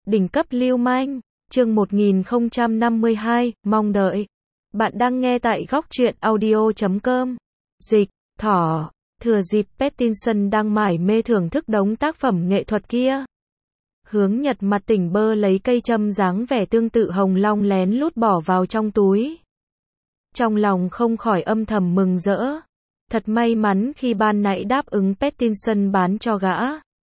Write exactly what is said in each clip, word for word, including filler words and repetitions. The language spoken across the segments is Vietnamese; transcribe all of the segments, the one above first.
Đỉnh cấp lưu manh, chương một nghìn không trăm năm mươi hai, mong đợi. Bạn đang nghe tại góc truyện audio chấm com. Dịch, thỏ, thừa dịp Pattinson đang mải mê thưởng thức đống tác phẩm nghệ thuật kia. Hướng Nhật mặt tỉnh bơ lấy cây châm dáng vẻ tương tự hồng long lén lút bỏ vào trong túi. Trong lòng không khỏi âm thầm mừng rỡ. Thật may mắn khi ban nãy đáp ứng Pattinson bán cho gã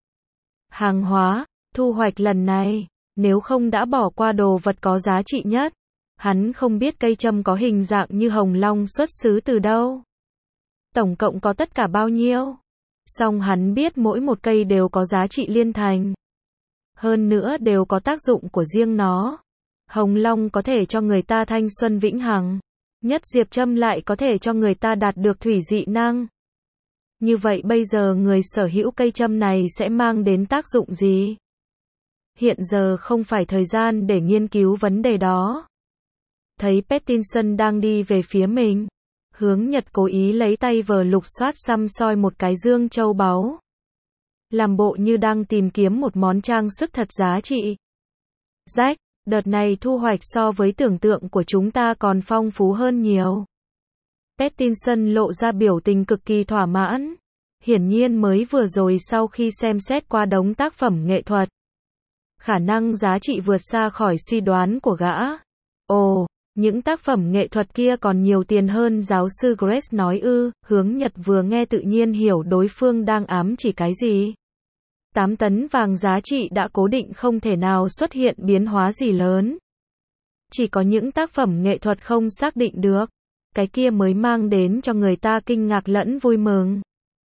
hàng hóa, thu hoạch lần này, nếu không đã bỏ qua đồ vật có giá trị nhất. Hắn không biết cây châm có hình dạng như hồng long xuất xứ từ đâu. Tổng cộng có tất cả bao nhiêu? Song hắn biết mỗi một cây đều có giá trị liên thành. Hơn nữa đều có tác dụng của riêng nó. Hồng long có thể cho người ta thanh xuân vĩnh hằng. Nhất diệp châm lại có thể cho người ta đạt được thủy dị năng. Như vậy bây giờ người sở hữu cây châm này sẽ mang đến tác dụng gì? Hiện giờ không phải thời gian để nghiên cứu vấn đề đó. Thấy Pattinson đang đi về phía mình. Hướng Nhật cố ý lấy tay vờ lục soát xăm soi một cái dương châu báu. Làm bộ như đang tìm kiếm một món trang sức thật giá trị. Jack, đợt này thu hoạch so với tưởng tượng của chúng ta còn phong phú hơn nhiều. Pattinson lộ ra biểu tình cực kỳ thỏa mãn. Hiển nhiên mới vừa rồi sau khi xem xét qua đống tác phẩm nghệ thuật. Khả năng giá trị vượt xa khỏi suy đoán của gã. Ồ, những tác phẩm nghệ thuật kia còn nhiều tiền hơn giáo sư Grace nói ư. Hướng Nhật vừa nghe tự nhiên hiểu đối phương đang ám chỉ cái gì. tám tấn vàng giá trị đã cố định không thể nào xuất hiện biến hóa gì lớn. Chỉ có những tác phẩm nghệ thuật không xác định được. Cái kia mới mang đến cho người ta kinh ngạc lẫn vui mừng.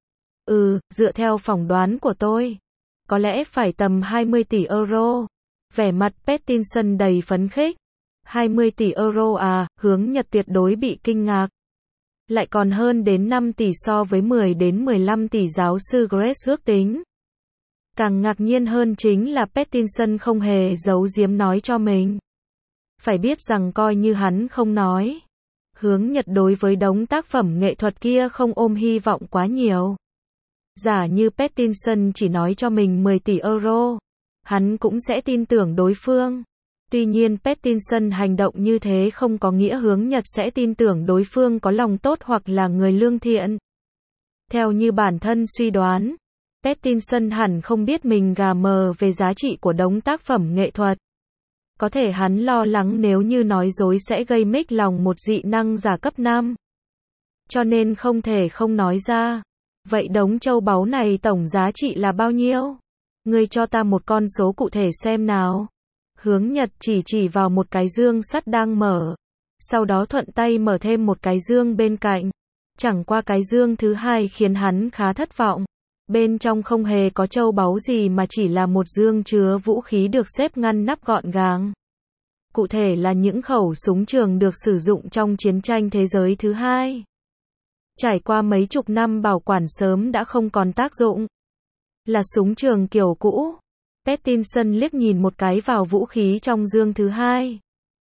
Ừ, dựa theo phỏng đoán của tôi. Có lẽ phải tầm hai mươi tỷ euro. Vẻ mặt Pattinson đầy phấn khích. hai mươi tỷ euro à, Hướng Nhật tuyệt đối bị kinh ngạc. Lại còn hơn đến năm tỷ so với mười đến mười lăm tỷ giáo sư Grace ước tính. Càng ngạc nhiên hơn chính là Pattinson không hề giấu giếm nói cho mình. Phải biết rằng coi như hắn không nói. Hướng Nhật đối với đống tác phẩm nghệ thuật kia không ôm hy vọng quá nhiều. Giả như Pattinson chỉ nói cho mình mười tỷ euro, hắn cũng sẽ tin tưởng đối phương. Tuy nhiên Pattinson hành động như thế không có nghĩa Hướng Nhật sẽ tin tưởng đối phương có lòng tốt hoặc là người lương thiện. Theo như bản thân suy đoán, Pattinson hẳn không biết mình gà mờ về giá trị của đống tác phẩm nghệ thuật. Có thể hắn lo lắng nếu như nói dối sẽ gây mếch lòng một dị năng giả cấp năm. Cho nên không thể không nói ra. Vậy đống châu báu này tổng giá trị là bao nhiêu? Ngươi cho ta một con số cụ thể xem nào. Hướng Nhật chỉ chỉ vào một cái dương sắt đang mở. Sau đó thuận tay mở thêm một cái dương bên cạnh. Chẳng qua cái dương thứ hai khiến hắn khá thất vọng. Bên trong không hề có châu báu gì mà chỉ là một dương chứa vũ khí được xếp ngăn nắp gọn gàng. Cụ thể là những khẩu súng trường được sử dụng trong chiến tranh thế giới thứ hai. Trải qua mấy chục năm bảo quản sớm đã không còn tác dụng. Là súng trường kiểu cũ. Pattinson liếc nhìn một cái vào vũ khí trong dương thứ hai.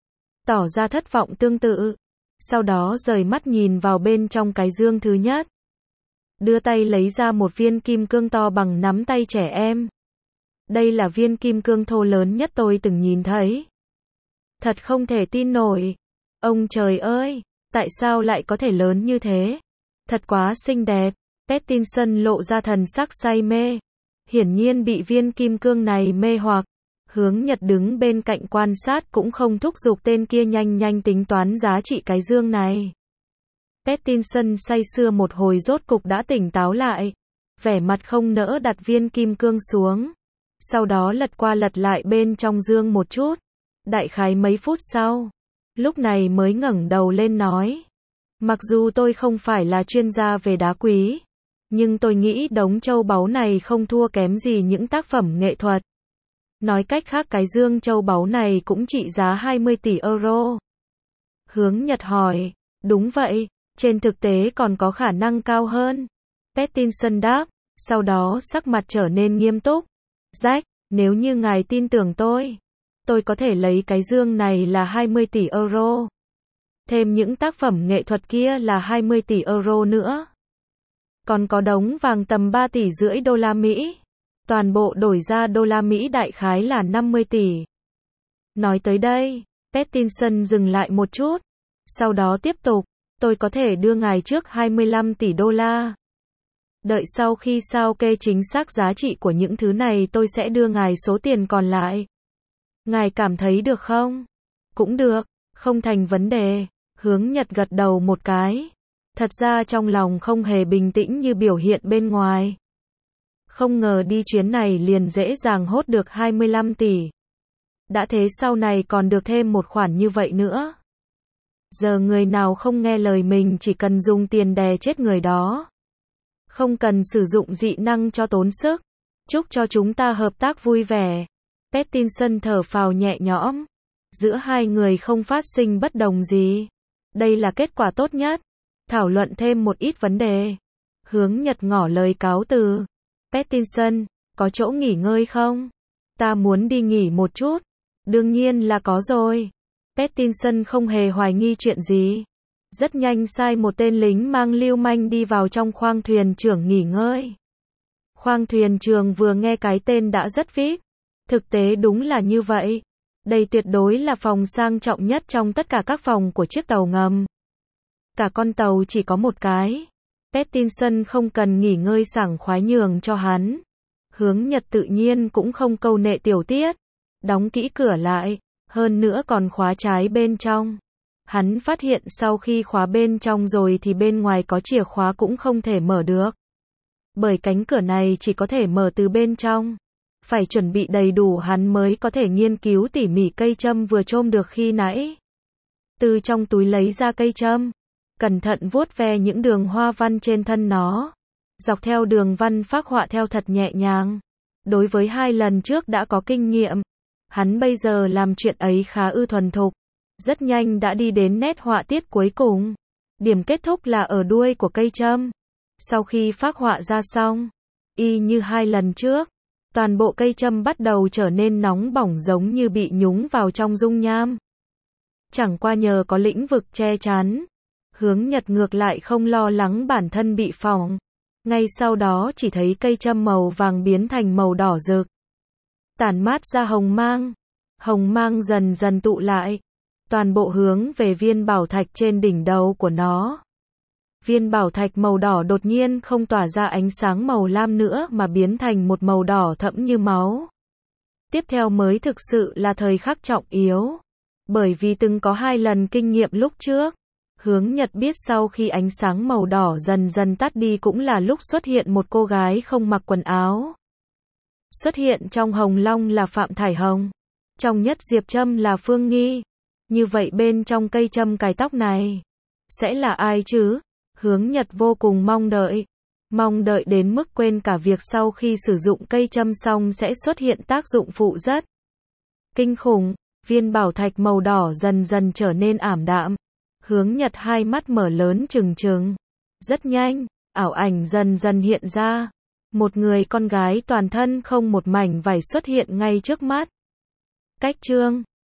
Tỏ ra thất vọng tương tự. Sau đó rời mắt nhìn vào bên trong cái dương thứ nhất. Đưa tay lấy ra một viên kim cương to bằng nắm tay trẻ em. Đây là viên kim cương thô lớn nhất tôi từng nhìn thấy. Thật không thể tin nổi. Ông trời ơi, tại sao lại có thể lớn như thế? Thật quá xinh đẹp. Pattinson lộ ra thần sắc say mê. Hiển nhiên bị viên kim cương này mê hoặc. Hướng Nhật đứng bên cạnh quan sát cũng không thúc giục tên kia nhanh nhanh tính toán giá trị cái dương này. Pattinson say sưa một hồi rốt cục đã tỉnh táo lại. Vẻ mặt không nỡ đặt viên kim cương xuống. Sau đó lật qua lật lại bên trong dương một chút. Đại khái mấy phút sau. Lúc này mới ngẩng đầu lên nói. Mặc dù tôi không phải là chuyên gia về đá quý. Nhưng tôi nghĩ đống châu báu này không thua kém gì những tác phẩm nghệ thuật. Nói cách khác cái dương châu báu này cũng trị giá hai mươi tỷ euro. Hướng Nhật hỏi. Đúng vậy, trên thực tế còn có khả năng cao hơn. Pattinson đáp, sau đó sắc mặt trở nên nghiêm túc. Jack, nếu như ngài tin tưởng tôi, tôi có thể lấy cái dương này là hai mươi tỷ euro. Thêm những tác phẩm nghệ thuật kia là hai mươi tỷ euro nữa. Còn có đống vàng tầm ba tỷ rưỡi đô la Mỹ. Toàn bộ đổi ra đô la Mỹ đại khái là năm mươi tỷ. Nói tới đây, Pattinson dừng lại một chút, sau đó tiếp tục, tôi có thể đưa ngài trước hai mươi lăm tỷ đô la. Đợi sau khi sao kê chính xác giá trị của những thứ này tôi sẽ đưa ngài số tiền còn lại. Ngài cảm thấy được không? Cũng được, không thành vấn đề. Hướng Nhật gật đầu một cái. Thật ra trong lòng không hề bình tĩnh như biểu hiện bên ngoài. Không ngờ đi chuyến này liền dễ dàng hốt được hai mươi lăm tỷ. Đã thế sau này còn được thêm một khoản như vậy nữa. Giờ người nào không nghe lời mình chỉ cần dùng tiền đè chết người đó. Không cần sử dụng dị năng cho tốn sức. Chúc cho chúng ta hợp tác vui vẻ. Pattinson thở phào nhẹ nhõm. Giữa hai người không phát sinh bất đồng gì. Đây là kết quả tốt nhất. Thảo luận thêm một ít vấn đề. Hướng Nhật ngỏ lời cáo từ. Pattinson, có chỗ nghỉ ngơi không? Ta muốn đi nghỉ một chút. Đương nhiên là có rồi. Pattinson không hề hoài nghi chuyện gì. Rất nhanh sai một tên lính mang lưu manh đi vào trong khoang thuyền trưởng nghỉ ngơi. Khoang thuyền trưởng vừa nghe cái tên đã rất vi ai pi. Thực tế đúng là như vậy. Đây tuyệt đối là phòng sang trọng nhất trong tất cả các phòng của chiếc tàu ngầm. Cả con tàu chỉ có một cái. Pattinson không cần nghỉ ngơi sảng khoái nhường cho hắn. Hướng Nhật tự nhiên cũng không câu nệ tiểu tiết. Đóng kỹ cửa lại, hơn nữa còn khóa trái bên trong. Hắn phát hiện sau khi khóa bên trong rồi thì bên ngoài có chìa khóa cũng không thể mở được. Bởi cánh cửa này chỉ có thể mở từ bên trong. Phải chuẩn bị đầy đủ hắn mới có thể nghiên cứu tỉ mỉ cây châm vừa chôm được khi nãy. Từ trong túi lấy ra cây châm. Cẩn thận vuốt ve những đường hoa văn trên thân nó. Dọc theo đường văn phác họa theo thật nhẹ nhàng. Đối với hai lần trước đã có kinh nghiệm. Hắn bây giờ làm chuyện ấy khá ư thuần thục. Rất nhanh đã đi đến nét họa tiết cuối cùng. Điểm kết thúc là ở đuôi của cây châm. Sau khi phác họa ra xong, y như hai lần trước, toàn bộ cây châm bắt đầu trở nên nóng bỏng giống như bị nhúng vào trong dung nham. Chẳng qua nhờ có lĩnh vực che chắn, Hướng Nhật ngược lại không lo lắng bản thân bị phỏng. Ngay sau đó chỉ thấy cây châm màu vàng biến thành màu đỏ rực. Tản mát ra hồng mang. Hồng mang dần dần tụ lại. Toàn bộ hướng về viên bảo thạch trên đỉnh đầu của nó. Viên bảo thạch màu đỏ đột nhiên không tỏa ra ánh sáng màu lam nữa mà biến thành một màu đỏ thẫm như máu. Tiếp theo mới thực sự là thời khắc trọng yếu. Bởi vì từng có hai lần kinh nghiệm lúc trước. Hướng Nhật biết sau khi ánh sáng màu đỏ dần dần tắt đi cũng là lúc xuất hiện một cô gái không mặc quần áo. Xuất hiện trong Hồng Long là Phạm Thải Hồng. Trong Nhất Diệp Châm là Phương Nghi. Như vậy bên trong cây châm cài tóc này sẽ là ai chứ? Hướng Nhật vô cùng mong đợi. Mong đợi đến mức quên cả việc sau khi sử dụng cây châm xong sẽ xuất hiện tác dụng phụ rất kinh khủng. Viên bảo thạch màu đỏ dần dần trở nên ảm đạm. Hướng Nhật hai mắt mở lớn trừng trừng. Rất nhanh, ảo ảnh dần dần hiện ra. Một người con gái toàn thân không một mảnh vải xuất hiện ngay trước mắt. Cách chương